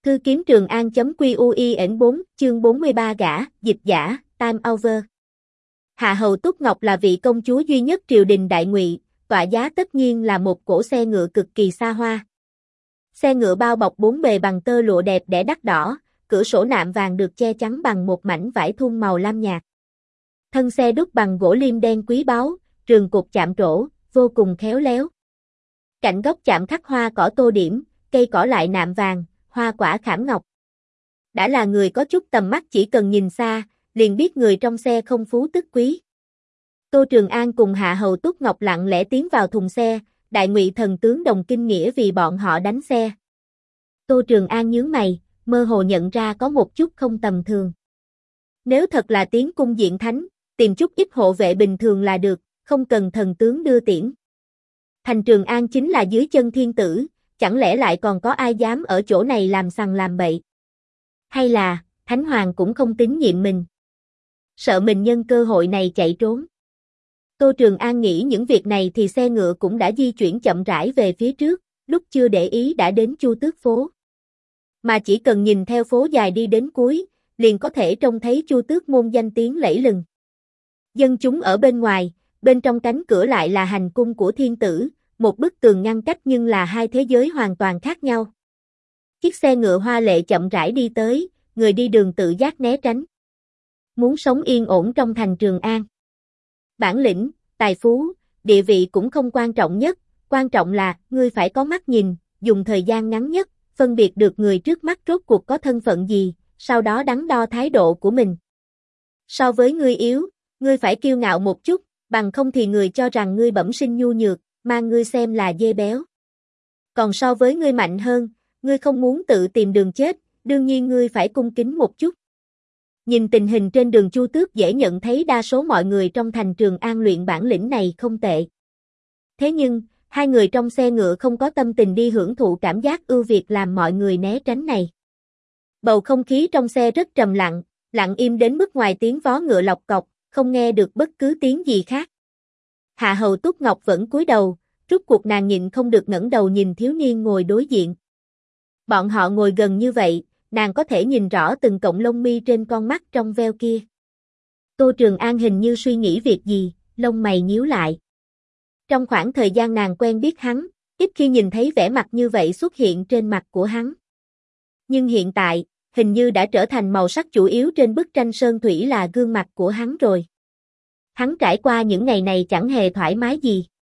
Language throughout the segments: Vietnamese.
Cư kiếm Trường An.QUIN4, chương 43 dịch giả, time over. Hạ hầu Túc Ngọc là vị công chúa duy nhất triều đình Đại Ngụy, tọa giá tất nhiên là một cỗ xe ngựa cực kỳ xa hoa. Xe ngựa bao bọc bốn bề bằng tơ lụa đẹp đẽ đắt đỏ, cửa sổ nạm vàng được che chắn bằng một mảnh vải thun màu lam nhạt. Thân xe đúc bằng gỗ liêm đen quý báu, rườn cột chạm trổ, vô cùng khéo léo. Cạnh góc chạm khắc hoa cỏ tô điểm, cây cỏ lại nạm vàng, hoa quả khảm ngọc. Đã là người có chút tầm mắt, chỉ cần nhìn xa, liền biết người trong xe không phú tức quý. Tô Trường An cùng Hạ hầu Túc Ngọc lặng lẽ tiến vào thùng xe, Đại Ngụy thần tướng đồng kinh nghĩa vì bọn họ đánh xe. Tô Trường An nhướng mày, mơ hồ nhận ra có một chút không tầm thường. Nếu thật là tiến cung diện thánh, tìm chút ít hộ vệ bình thường là được, không cần thần tướng đưa tiễn. Thành Trường An chính là dưới chân thiên tử, chẳng lẽ lại còn có ai dám ở chỗ này làm sằng làm bậy? Hay là, Thánh Hoàng cũng không tín nhiệm mình? Sợ mình nhân cơ hội này chạy trốn. Tô Trường An nghĩ những việc này thì xe ngựa cũng đã di chuyển chậm rãi về phía trước, lúc chưa để ý đã đến Chu Tước phố. Mà chỉ cần nhìn theo phố dài đi đến cuối, liền có thể trông thấy Chu Tước môn danh tiếng lẫy lừng. Dân chúng ở bên ngoài, bên trong cánh cửa lại là hành cung của thiên tử, một bức tường ngăn cách nhưng là hai thế giới hoàn toàn khác nhau. Chiếc xe ngựa hoa lệ chậm rãi đi tới, người đi đường tự giác né tránh. Muốn sống yên ổn trong thành Trường An. Bản lĩnh, tài phú, địa vị cũng không quan trọng nhất, quan trọng là ngươi phải có mắt nhìn, dùng thời gian ngắn nhất, phân biệt được người trước mắt rốt cuộc có thân phận gì, sau đó đắn đo thái độ của mình. So với ngươi yếu, ngươi phải kiêu ngạo một chút, bằng không thì người cho rằng ngươi bẩm sinh nhu nhược, mang ngươi xem là dê béo. Còn so với ngươi mạnh hơn, ngươi không muốn tự tìm đường chết, đương nhiên ngươi phải cung kính một chút. Nhìn tình hình trên đường Chu Tước dễ nhận thấy đa số mọi người trong thành Trường An luyện bản lĩnh này không tệ. Thế nhưng, hai người trong xe ngựa không có tâm tình đi hưởng thụ cảm giác ưu việt làm mọi người né tránh này. Bầu không khí trong xe rất trầm lặng, lặng im đến mức ngoài tiếng vó ngựa lọc cọc, không nghe được bất cứ tiếng gì khác. Hạ hầu Túc Ngọc vẫn cúi đầu, rút cuộc nàng nhịn không được ngẩng đầu nhìn thiếu niên ngồi đối diện. Bọn họ ngồi gần như vậy, nàng có thể nhìn rõ từng cọng lông mi trên con mắt trong veo kia. Tô Trường An hình như suy nghĩ việc gì, lông mày nhíu lại. Trong khoảng thời gian nàng quen biết hắn, ít khi nhìn thấy vẻ mặt như vậy xuất hiện trên mặt của hắn. Nhưng hiện tại, hình như đã trở thành màu sắc chủ yếu trên bức tranh sơn thủy là gương mặt của hắn rồi. Hắn trải qua những ngày này chẳng hề thoải mái gì.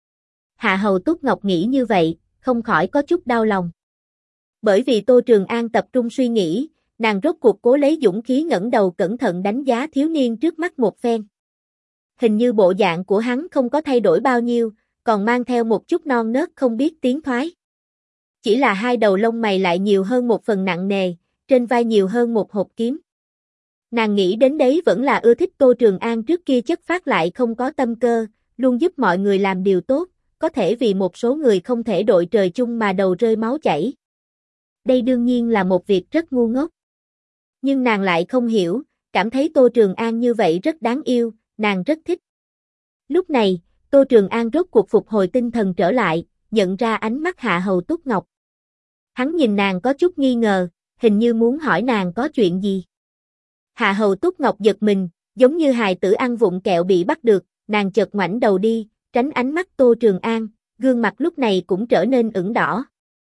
Hạ hầu Túc Ngọc nghĩ như vậy, không khỏi có chút đau lòng. Bởi vì Tô Trường An tập trung suy nghĩ, nàng rốt cuộc cố lấy dũng khí ngẩng đầu cẩn thận đánh giá thiếu niên trước mắt một phen. Hình như bộ dạng của hắn không có thay đổi bao nhiêu, còn mang theo một chút non nớt không biết tiến thoái. Chỉ là hai đầu lông mày lại nhiều hơn một phần nặng nề, trên vai nhiều hơn một hộp kiếm. Nàng nghĩ đến đấy vẫn là ưa thích Tô Trường An trước kia chất phác lại không có tâm cơ, luôn giúp mọi người làm điều tốt, có thể vì một số người không thể đội trời chung mà đầu rơi máu chảy. Đây đương nhiên là một việc rất ngu ngốc. Nhưng nàng lại không hiểu, cảm thấy Tô Trường An như vậy rất đáng yêu, nàng rất thích. Lúc này, Tô Trường An rốt cuộc phục hồi tinh thần trở lại, nhận ra ánh mắt Hạ hầu Túc Ngọc. Hắn nhìn nàng có chút nghi ngờ, hình như muốn hỏi nàng có chuyện gì. Hạ hầu Túc Ngọc giật mình, giống như hài tử ăn vụng kẹo bị bắt được, nàng chợt ngoảnh đầu đi, tránh ánh mắt Tô Trường An, gương mặt lúc này cũng trở nên ửng đỏ.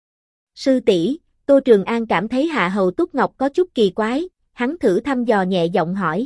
Sư tỷ, Tô Trường An cảm thấy Hạ hầu Túc Ngọc có chút kỳ quái, hắn thử thăm dò nhẹ giọng hỏi.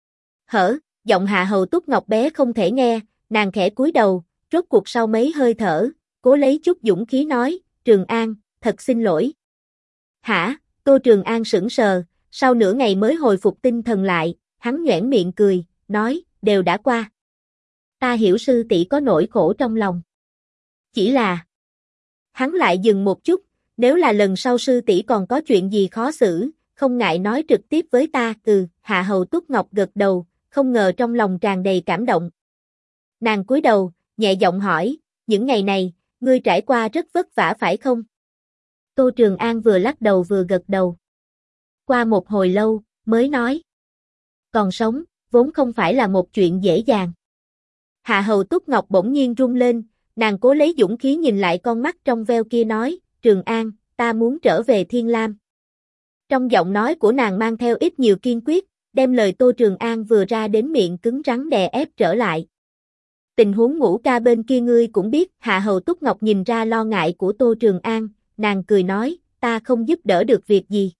Giọng Hạ hầu Túc Ngọc bé không thể nghe, nàng khẽ cúi đầu, rốt cuộc sau mấy hơi thở, cố lấy chút dũng khí nói, Trường An, thật xin lỗi. Hả? Tô Trường An sững sờ, sau nửa ngày mới hồi phục tinh thần lại, hắn nhoẻn miệng cười, nói, đều đã qua. Ta hiểu sư tỷ có nỗi khổ trong lòng. Chỉ là... Hắn lại dừng một chút, nếu là lần sau sư tỷ còn có chuyện gì khó xử, không ngại nói trực tiếp với ta. Hạ hầu Túc Ngọc gật đầu, không ngờ trong lòng tràn đầy cảm động. Nàng cúi đầu, nhẹ giọng hỏi, những ngày này, ngươi trải qua rất vất vả phải không? Tô Trường An vừa lắc đầu vừa gật đầu. Qua một hồi lâu, mới nói. Còn sống, vốn không phải là một chuyện dễ dàng. Hạ hầu Túc Ngọc bỗng nhiên run lên, nàng cố lấy dũng khí nhìn lại con mắt trong veo kia nói, Trường An, ta muốn trở về Thiên Lam. Trong giọng nói của nàng mang theo ít nhiều kiên quyết, đem lời Tô Trường An vừa ra đến miệng cứng rắn đè ép trở lại. Tình huống Ngũ ca bên kia ngươi cũng biết, Hạ Hầu Túc Ngọc nhìn ra lo ngại của Tô Trường An, nàng cười nói, ta không giúp đỡ được việc gì.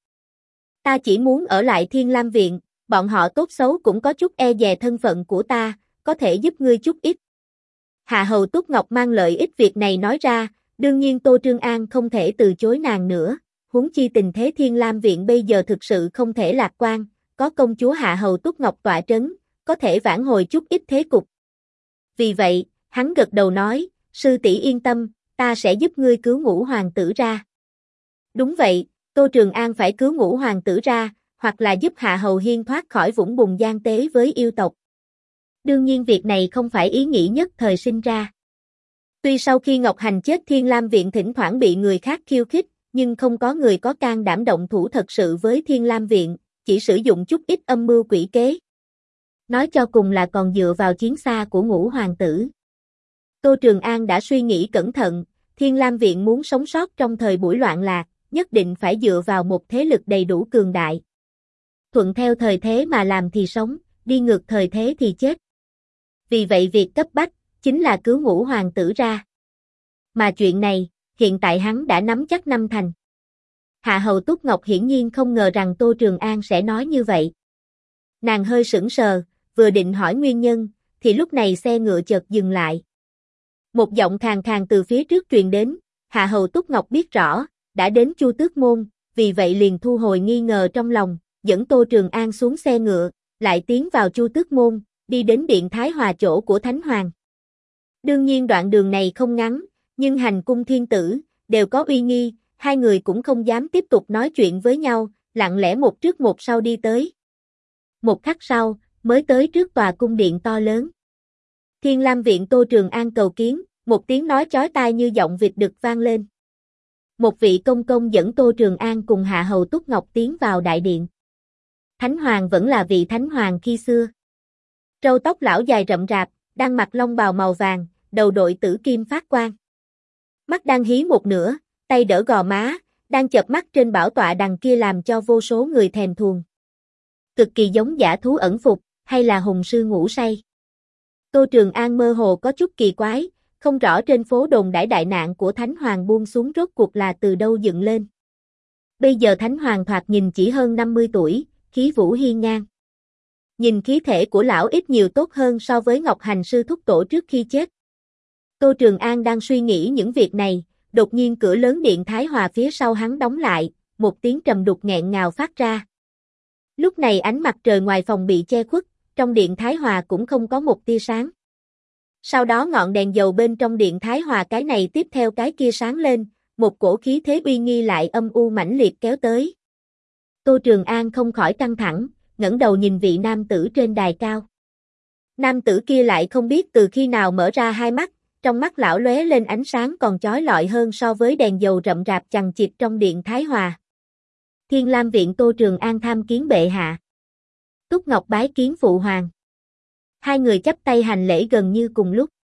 Ta chỉ muốn ở lại Thiên Lam Viện, bọn họ tốt xấu cũng có chút e dè thân phận của ta, có thể giúp ngươi chút ít. Hạ Hầu Túc Ngọc mang lợi ích việc này nói ra, đương nhiên Tô Trường An không thể từ chối nàng nữa, huống chi tình thế Thiên Lam Viện bây giờ thực sự không thể lạc quan, có công chúa Hạ Hầu Túc Ngọc tọa trấn, có thể vãn hồi chút ít thế cục. Vì vậy, hắn gật đầu nói, sư tỷ yên tâm, ta sẽ giúp ngươi cứu Ngũ hoàng tử ra. Đúng vậy, Tô Trường An phải cứu Ngũ hoàng tử ra, hoặc là giúp Hạ Hầu Hiên thoát khỏi vũng bùn gian tế với yêu tộc. Đương nhiên việc này không phải ý nghĩ nhất thời sinh ra. Tuy sau khi Ngọc Hành chết Thiên Lam Viện thỉnh thoảng bị người khác khiêu khích, nhưng không có người có can đảm động thủ thật sự với Thiên Lam Viện, chỉ sử dụng chút ít âm mưu quỷ kế. Nói cho cùng là còn dựa vào chiến xa của Ngũ hoàng tử. Tô Trường An đã suy nghĩ cẩn thận, Thiên Lam Viện muốn sống sót trong thời buổi loạn lạc, nhất định phải dựa vào một thế lực đầy đủ cường đại. Thuận theo thời thế mà làm thì sống, đi ngược thời thế thì chết. Vì vậy việc cấp bách, chính là cứu Ngũ hoàng tử ra. Mà chuyện này, hiện tại hắn đã nắm chắc năm thành. Hạ Hầu Túc Ngọc hiển nhiên không ngờ rằng Tô Trường An sẽ nói như vậy. Nàng hơi sững sờ, vừa định hỏi nguyên nhân, thì lúc này xe ngựa chợt dừng lại. Một giọng khàn khàn từ phía trước truyền đến, Hạ Hầu Túc Ngọc biết rõ, đã đến Chu Tước Môn, vì vậy liền thu hồi nghi ngờ trong lòng, dẫn Tô Trường An xuống xe ngựa, lại tiến vào Chu Tước Môn, đi đến Điện Thái Hòa chỗ của Thánh Hoàng. Đương nhiên đoạn đường này không ngắn, nhưng hành cung thiên tử, đều có uy nghi, hai người cũng không dám tiếp tục nói chuyện với nhau, lặng lẽ một trước một sau đi tới. Một khắc sau, mới tới trước tòa cung điện to lớn. Thiên Lam Viện Tô Trường An cầu kiến, một tiếng nói chói tai như giọng vịt đực vang lên. Một vị công công dẫn Tô Trường An cùng Hạ Hầu Túc Ngọc tiến vào đại điện. Thánh Hoàng vẫn là vị Thánh Hoàng khi xưa. Râu tóc lão dài rậm rạp, đang mặc long bào màu vàng, đầu đội tử kim phát quang. Mắt đang hí một nửa, tay đỡ gò má, đang chợp mắt trên bảo tọa đằng kia làm cho vô số người thèm thuồng. Cực kỳ giống dã thú ẩn phục, hay là hùng sư ngủ say. Tô Trường An mơ hồ có chút kỳ quái, không rõ trên phố đồn đãi đại nạn của Thánh Hoàng buông xuống rốt cuộc là từ đâu dựng lên. Bây giờ Thánh Hoàng thoạt nhìn chỉ hơn 50 tuổi, khí vũ hiên ngang. Nhìn khí thể của lão ít nhiều tốt hơn so với Ngọc Hành sư thúc tổ trước khi chết. Tô Trường An đang suy nghĩ những việc này, đột nhiên cửa lớn Điện Thái Hòa phía sau hắn đóng lại, một tiếng trầm đục nghẹn ngào phát ra. Lúc này ánh mặt trời ngoài phòng bị che khuất, trong Điện Thái Hòa cũng không có một tia sáng. Sau đó ngọn đèn dầu bên trong Điện Thái Hòa cái này tiếp theo cái kia sáng lên, một cổ khí thế uy nghi lại âm u mãnh liệt kéo tới. Tô Trường An không khỏi căng thẳng, ngẩng đầu nhìn vị nam tử trên đài cao. Nam tử kia lại không biết từ khi nào mở ra hai mắt, trong mắt lão lóe lên ánh sáng còn chói lọi hơn so với đèn dầu rậm rạp chằng chịt trong Điện Thái Hòa. Thiên Lam Viện Tô Trường An tham kiến bệ hạ. Túc Ngọc bái kiến phụ hoàng. Hai người chắp tay hành lễ gần như cùng lúc.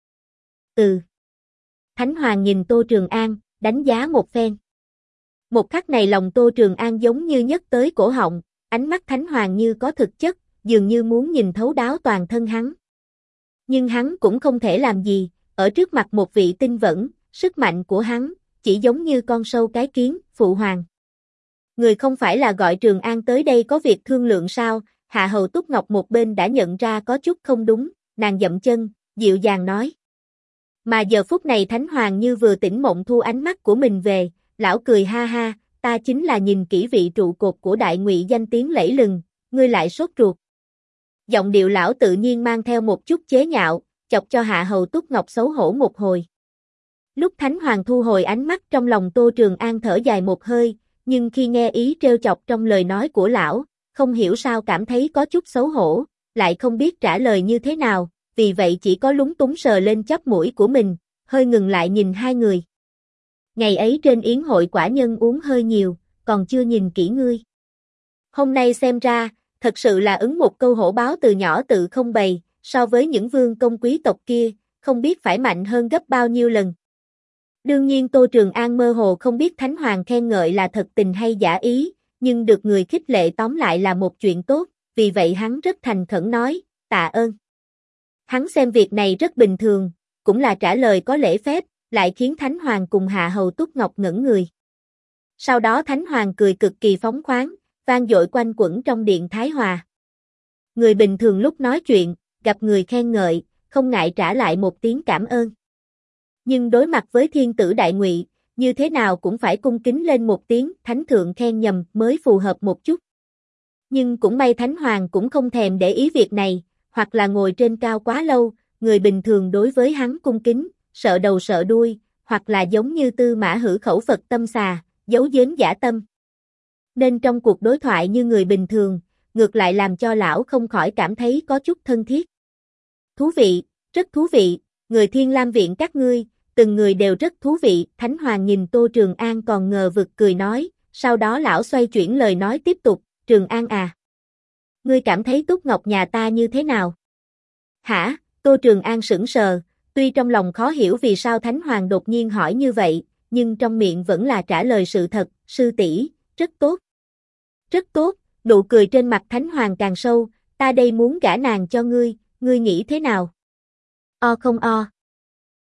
Thánh Hoàng nhìn Tô Trường An, đánh giá một phen. Một khắc này lòng Tô Trường An giống như nhấc tới cổ họng, ánh mắt Thánh Hoàng như có thực chất, dường như muốn nhìn thấu đáo toàn thân hắn. Nhưng hắn cũng không thể làm gì, ở trước mặt một vị tinh vẫn, sức mạnh của hắn, chỉ giống như con sâu cái kiến, phụ hoàng. Người không phải là gọi Trường An tới đây có việc thương lượng sao? Hạ Hầu Túc Ngọc một bên đã nhận ra có chút không đúng, nàng dậm chân, dịu dàng nói. Mà giờ phút này Thánh Hoàng như vừa tỉnh mộng thu ánh mắt của mình về, lão cười ha ha, ta chính là nhìn kỹ vị trụ cột của Đại Ngụy danh tiếng lẫy lừng, ngươi lại sốt ruột. Giọng điệu lão tự nhiên mang theo một chút chế nhạo, chọc cho Hạ Hầu Túc Ngọc xấu hổ một hồi. Lúc Thánh Hoàng thu hồi ánh mắt trong lòng Tô Trường An thở dài một hơi, nhưng khi nghe ý trêu chọc trong lời nói của lão, không hiểu sao cảm thấy có chút xấu hổ, lại không biết trả lời như thế nào, vì vậy chỉ có lúng túng sờ lên chóp mũi của mình, hơi ngừng lại nhìn hai người. Ngày ấy trên yến hội quả nhân uống hơi nhiều, còn chưa nhìn kỹ ngươi. Hôm nay xem ra, thật sự là ứng một câu hổ báo từ nhỏ tự không bày, so với những vương công quý tộc kia, không biết phải mạnh hơn gấp bao nhiêu lần. Đương nhiên Tô Trường An mơ hồ không biết Thánh Hoàng khen ngợi là thật tình hay giả ý, nhưng được người khích lệ tóm lại là một chuyện tốt, vì vậy hắn rất thành khẩn nói, tạ ơn. Hắn xem việc này rất bình thường, cũng là trả lời có lễ phép, lại khiến Thánh Hoàng cùng Hạ Hầu Túc Ngọc ngẩn người. Sau đó Thánh Hoàng cười cực kỳ phóng khoáng, vang dội quanh quẩn trong điện Thái Hòa. Người bình thường lúc nói chuyện, gặp người khen ngợi, không ngại trả lại một tiếng cảm ơn. Nhưng đối mặt với thiên tử đại ngụy, như thế nào cũng phải cung kính lên một tiếng thánh thượng khen nhầm mới phù hợp một chút. Nhưng cũng may Thánh Hoàng cũng không thèm để ý việc này, hoặc là ngồi trên cao quá lâu, người bình thường đối với hắn cung kính, sợ đầu sợ đuôi, hoặc là giống như Tư Mã Hử khẩu Phật tâm xà, giấu giếm giả tâm. Nên trong cuộc đối thoại như người bình thường, ngược lại làm cho lão không khỏi cảm thấy có chút thân thiết. Thú vị, rất thú vị, người Thiên Lam Viện các ngươi, từng người đều rất thú vị, Thánh Hoàng nhìn Tô Trường An còn ngờ vực cười nói, sau đó lão xoay chuyển lời nói tiếp tục, Trường An à. Ngươi cảm thấy Túc Ngọc nhà ta như thế nào? Hả? Tô Trường An sững sờ, tuy trong lòng khó hiểu vì sao Thánh Hoàng đột nhiên hỏi như vậy, nhưng trong miệng vẫn là trả lời sự thật, sư tỷ, rất tốt. Rất tốt, nụ cười trên mặt Thánh Hoàng càng sâu, ta đây muốn gả nàng cho ngươi, ngươi nghĩ thế nào? O không o.